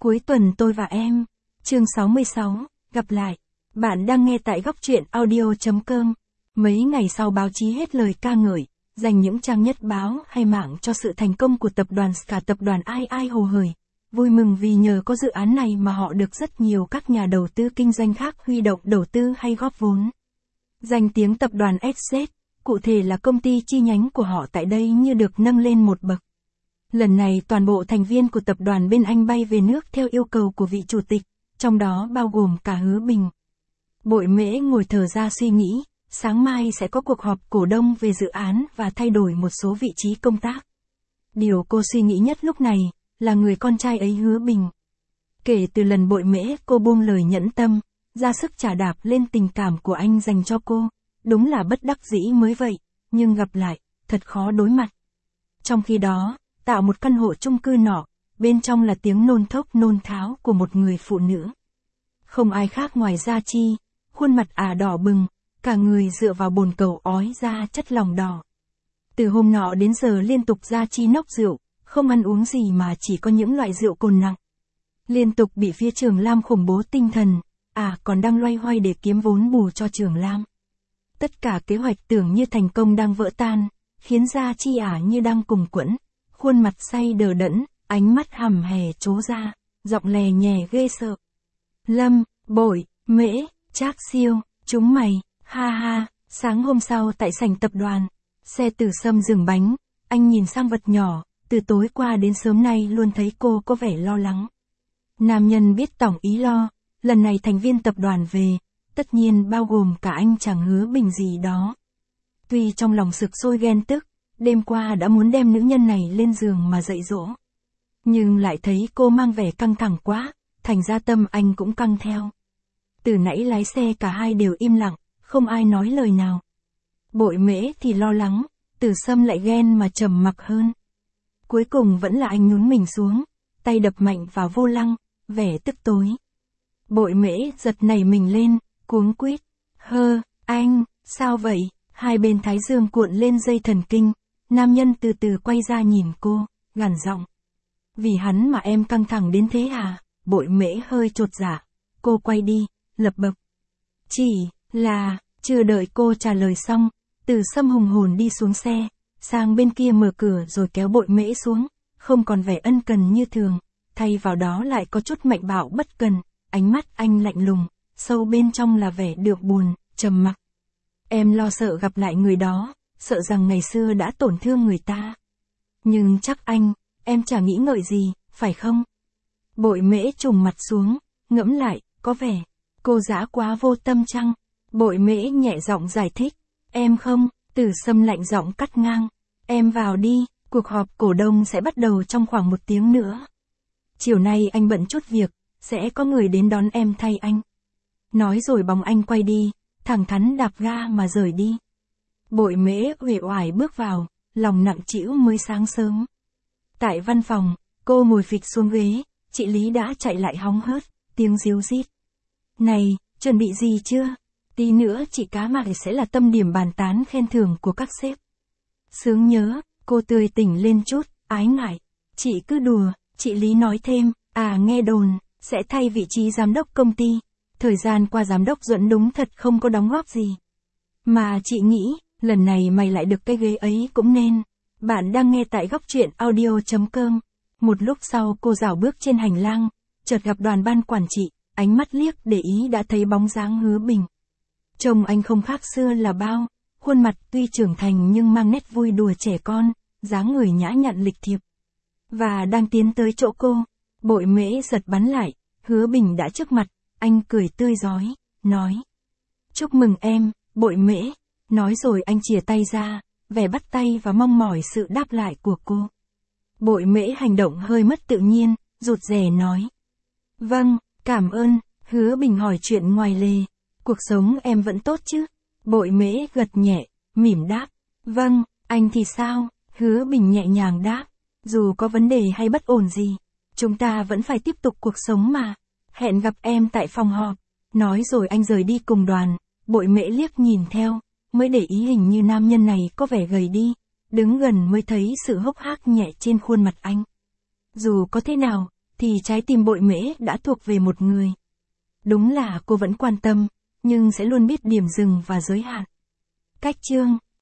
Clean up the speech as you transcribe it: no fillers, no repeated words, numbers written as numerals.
Cuối tuần tôi và em. Chương 66, gặp lại. Bạn đang nghe tại góc truyện audio.com. Mấy ngày sau báo chí hết lời ca ngợi, dành những trang nhất báo hay mạng cho sự thành công của tập đoàn Ska. Tập đoàn ai hồ hởi, vui mừng vì nhờ có dự án này mà họ được rất nhiều các nhà đầu tư kinh doanh khác huy động đầu tư hay góp vốn. Danh tiếng tập đoàn SZ, cụ thể là công ty chi nhánh của họ tại đây như được nâng lên một bậc. Lần này toàn bộ thành viên của tập đoàn bên Anh bay về nước theo yêu cầu của vị chủ tịch, trong đó bao gồm cả Hứa Bình. Bội Mễ ngồi thở ra suy nghĩ, sáng mai sẽ có cuộc họp cổ đông về dự án và thay đổi một số vị trí công tác. Điều cô suy nghĩ nhất lúc này, là người con trai ấy Hứa Bình. Kể từ lần Bội Mễ cô buông lời nhẫn tâm, ra sức trả đạp lên tình cảm của anh dành cho cô, đúng là bất đắc dĩ mới vậy, nhưng gặp lại, thật khó đối mặt. Trong khi đó, tạo một căn hộ chung cư nọ, bên trong là tiếng nôn thốc nôn tháo của một người phụ nữ. Không ai khác ngoài Gia Chi, khuôn mặt đỏ bừng, cả người dựa vào bồn cầu ói ra chất lòng đỏ. Từ hôm nọ đến giờ liên tục Gia Chi nốc rượu, không ăn uống gì mà chỉ có những loại rượu cồn nặng. Liên tục bị phía Trường Lam khủng bố tinh thần, còn đang loay hoay để kiếm vốn bù cho Trường Lam. Tất cả kế hoạch tưởng như thành công đang vỡ tan, khiến Gia Chi như đang cùng quẫn, khuôn mặt say đờ đẫn, ánh mắt hầm hè trố ra, giọng lè nhè ghê sợ. Lâm, Bội, Mễ, Trác Siêu, chúng mày, ha ha. Sáng hôm sau tại sảnh tập đoàn, xe Từ Sâm dừng bánh, anh nhìn sang vật nhỏ, từ tối qua đến sớm nay luôn thấy cô có vẻ lo lắng. Nam nhân biết tổng ý lo, lần này thành viên tập đoàn về, tất nhiên bao gồm cả anh chàng Hứa Bình gì đó. Tuy trong lòng sực sôi ghen tức, đêm qua đã muốn đem nữ nhân này lên giường mà dạy dỗ. Nhưng lại thấy cô mang vẻ căng thẳng quá, thành ra tâm anh cũng căng theo. Từ nãy lái xe cả hai đều im lặng, không ai nói lời nào. Bội Mễ thì lo lắng, Từ Sâm lại ghen mà trầm mặc hơn. Cuối cùng vẫn là anh nhún mình xuống, tay đập mạnh vào vô lăng, vẻ tức tối. Bội Mễ giật nảy mình lên, cuống quýt. Anh, sao vậy? Hai bên thái dương cuộn lên dây thần kinh. Nam nhân từ từ quay ra nhìn cô, gằn giọng. Vì hắn mà em căng thẳng đến thế à? Bội Mễ hơi chột dạ. Cô quay đi, lập bập. Chỉ là, chưa đợi cô trả lời xong, Từ Sâm hùng hồn đi xuống xe, sang bên kia mở cửa rồi kéo Bội Mễ xuống, không còn vẻ ân cần như thường, thay vào đó lại có chút mạnh bạo bất cần, ánh mắt anh lạnh lùng, sâu bên trong là vẻ được buồn, trầm mặc. Em lo sợ gặp lại người đó, sợ rằng ngày xưa đã tổn thương người ta. Nhưng chắc em chả nghĩ ngợi gì, phải không? Bội Mễ trùng mặt xuống, ngẫm lại, có vẻ, cô dã quá vô tâm chăng? Bội Mễ nhẹ giọng giải thích, em không. Từ Sâm lạnh giọng cắt ngang, em vào đi, cuộc họp cổ đông sẽ bắt đầu trong khoảng 1 tiếng nữa. Chiều nay anh bận chút việc, sẽ có người đến đón em thay anh. Nói rồi bóng anh quay đi, thẳng thắn đạp ga mà rời đi. Bội Mễ uể oải bước vào, lòng nặng trĩu mới sáng sớm. Tại văn phòng, cô ngồi phịch xuống ghế, chị Lý đã chạy lại hóng hớt, tiếng ríu rít. Này, chuẩn bị gì chưa? Tí nữa chị Cá Mạc sẽ là tâm điểm bàn tán khen thưởng của các sếp. Sướng nhớ, cô tươi tỉnh lên chút, ái ngại. Chị cứ đùa, chị Lý nói thêm, nghe đồn, sẽ thay vị trí giám đốc công ty. Thời gian qua giám đốc Duẫn đúng thật không có đóng góp gì. Mà chị nghĩ, lần này mày lại được cái ghế ấy cũng nên. Bạn đang nghe tại góc truyện audio.com. Một lúc sau cô rảo bước trên hành lang, chợt gặp đoàn ban quản trị, ánh mắt liếc để ý đã thấy bóng dáng Hứa Bình. Trông anh không khác xưa là bao, khuôn mặt tuy trưởng thành nhưng mang nét vui đùa trẻ con, dáng người nhã nhặn lịch thiệp. Và đang tiến tới chỗ cô, Bội Mễ giật bắn lại, Hứa Bình đã trước mặt, anh cười tươi rói, nói. Chúc mừng em, Bội Mễ. Nói rồi anh chìa tay ra, vẻ bắt tay và mong mỏi sự đáp lại của cô. Bội Mễ hành động hơi mất tự nhiên, rụt rè nói. Vâng, cảm ơn. Hứa Bình hỏi chuyện ngoài lề. Cuộc sống em vẫn tốt chứ? Bội Mễ gật nhẹ, mỉm đáp. Vâng, anh thì sao? Hứa Bình nhẹ nhàng đáp. Dù có vấn đề hay bất ổn gì, chúng ta vẫn phải tiếp tục cuộc sống mà. Hẹn gặp em tại phòng họp. Nói rồi anh rời đi cùng đoàn. Bội Mễ liếc nhìn theo, mới để ý hình như nam nhân này có vẻ gầy đi. Đứng gần mới thấy sự hốc hác nhẹ trên khuôn mặt anh. Dù có thế nào, thì trái tim bội mễ đã thuộc về một người. Đúng là cô vẫn quan tâm, nhưng sẽ luôn biết điểm dừng và giới hạn. Cách chương